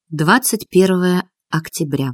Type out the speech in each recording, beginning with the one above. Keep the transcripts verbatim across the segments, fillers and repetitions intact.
двадцать первое октября.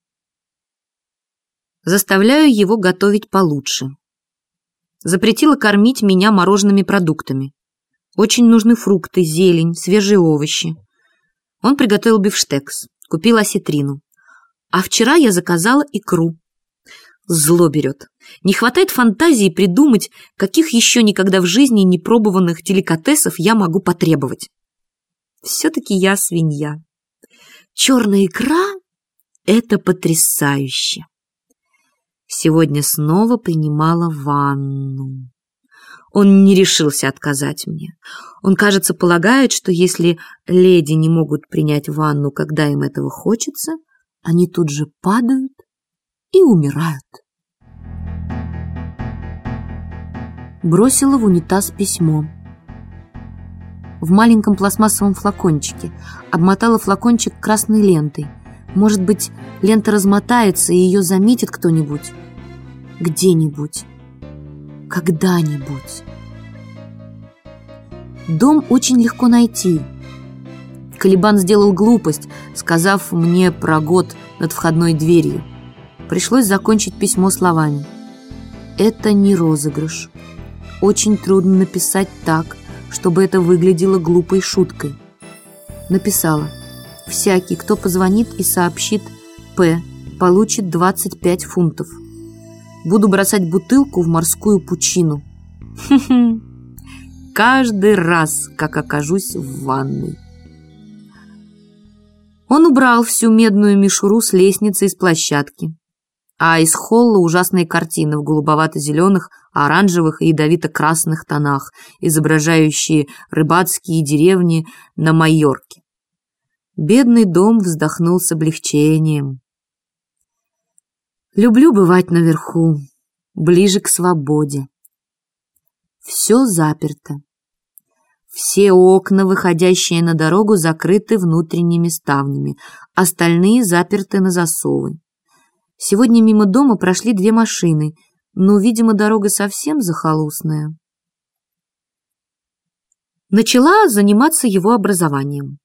Заставляю его готовить получше. Запретила кормить меня морожеными продуктами. Очень нужны фрукты, зелень, свежие овощи. Он приготовил бифштекс, купил осетрину. А вчера я заказала икру. Зло берет. Не хватает фантазии придумать, каких еще никогда в жизни не пробованных деликатесов я могу потребовать. Все-таки я свинья. Черная икра — это потрясающе. Сегодня снова принимала ванну. Он не решился отказать мне. Он, кажется, полагает, что если леди не могут принять ванну, когда им этого хочется, они тут же падают и умирают. Бросила в унитаз письмо. В маленьком пластмассовом флакончике. Обмотала флакончик красной лентой. Может быть, лента размотается, и ее заметит кто-нибудь. Где-нибудь. Когда-нибудь. Дом очень легко найти. Калибан сделал глупость, сказав мне про год над входной дверью. Пришлось закончить письмо словами. Это не розыгрыш. Очень трудно написать так, чтобы это выглядело глупой шуткой. Написала: всякий, кто позвонит и сообщит П, получит двадцать пять фунтов. Буду бросать бутылку в морскую пучину. Хм-хм. Каждый раз, как окажусь в ванной. Он убрал всю медную мишуру с лестницы и с площадки, а из холла ужасные картины в голубовато-зеленых, оранжевых и ядовито-красных тонах, изображающие рыбацкие деревни на Майорке. Бедный дом вздохнул с облегчением. Люблю бывать наверху, ближе к свободе. Все заперто. Все окна, выходящие на дорогу, закрыты внутренними ставнями, остальные заперты на засовы. Сегодня мимо дома прошли две машины, но, видимо, дорога совсем захолустная. Начала заниматься его образованием.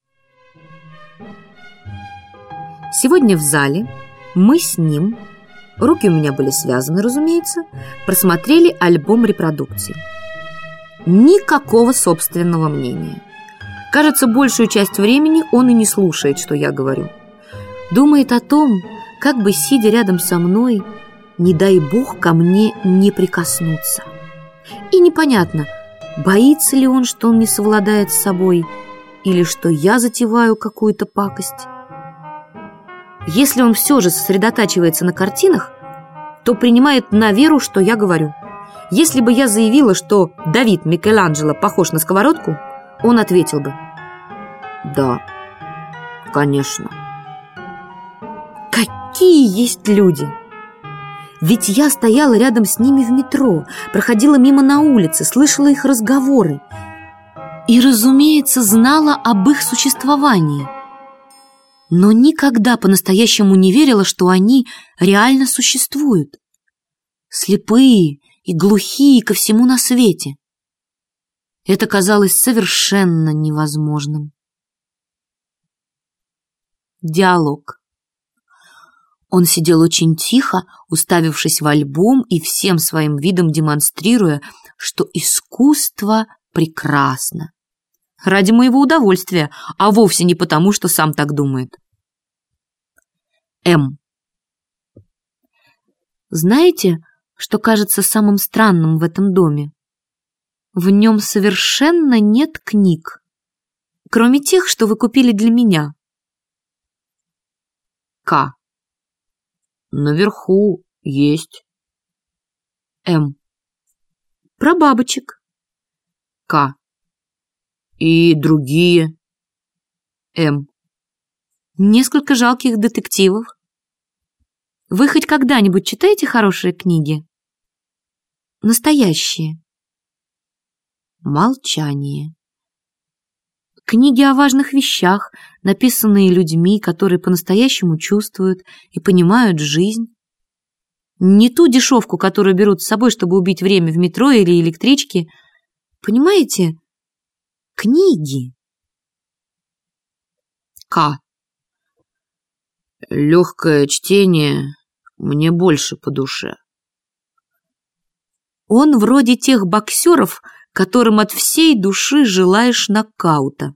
Сегодня в зале мы с ним, руки у меня были связаны, разумеется, просмотрели альбом репродукций. Никакого собственного мнения. Кажется, большую часть времени он и не слушает, что я говорю. Думает о том, как бы, сидя рядом со мной, не дай бог ко мне не прикоснуться. И непонятно, боится ли он, что он не совладает с собой, или что я затеваю какую-то пакость. Если он все же сосредотачивается на картинах, то принимает на веру, что я говорю. Если бы я заявила, что Давид Микеланджело похож на сковородку, он ответил бы: да, конечно. Какие есть люди! Ведь я стояла рядом с ними в метро, проходила мимо на улице, слышала их разговоры и, разумеется, знала об их существовании. Но никогда по-настоящему не верила, что они реально существуют. Слепые и глухие ко всему на свете. Это казалось совершенно невозможным. Диалог. Он сидел очень тихо, уставившись в альбом и всем своим видом демонстрируя, что искусство прекрасно. Ради моего удовольствия, а вовсе не потому, что сам так думает. М. Знаете, что кажется самым странным в этом доме? В нем совершенно нет книг, кроме тех, что вы купили для меня. К. Наверху есть. М. Про бабочек. К. И другие. М. Несколько жалких детективов. Вы хоть когда-нибудь читаете хорошие книги? Настоящие. Молчание. Книги о важных вещах, написанные людьми, которые по-настоящему чувствуют и понимают жизнь. Не ту дешевку, которую берут с собой, чтобы убить время в метро или электричке. Понимаете? Книги. К. Легкое чтение мне больше по душе. Он вроде тех боксеров, которым от всей души желаешь нокаута.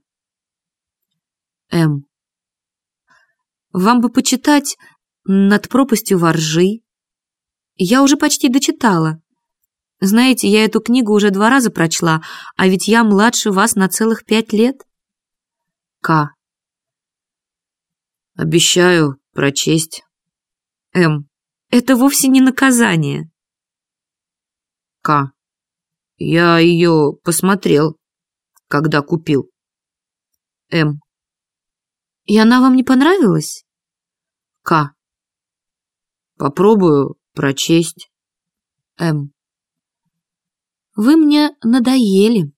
М. Вам бы почитать «Над пропастью воржи». Я уже почти дочитала. Знаете, я эту книгу уже два раза прочла, а ведь я младше вас на целых пять лет. К. Обещаю прочесть. М. Это вовсе не наказание. К. Я ее посмотрел, когда купил. М. И она вам не понравилась? К. Попробую прочесть. М. Вы мне надоели.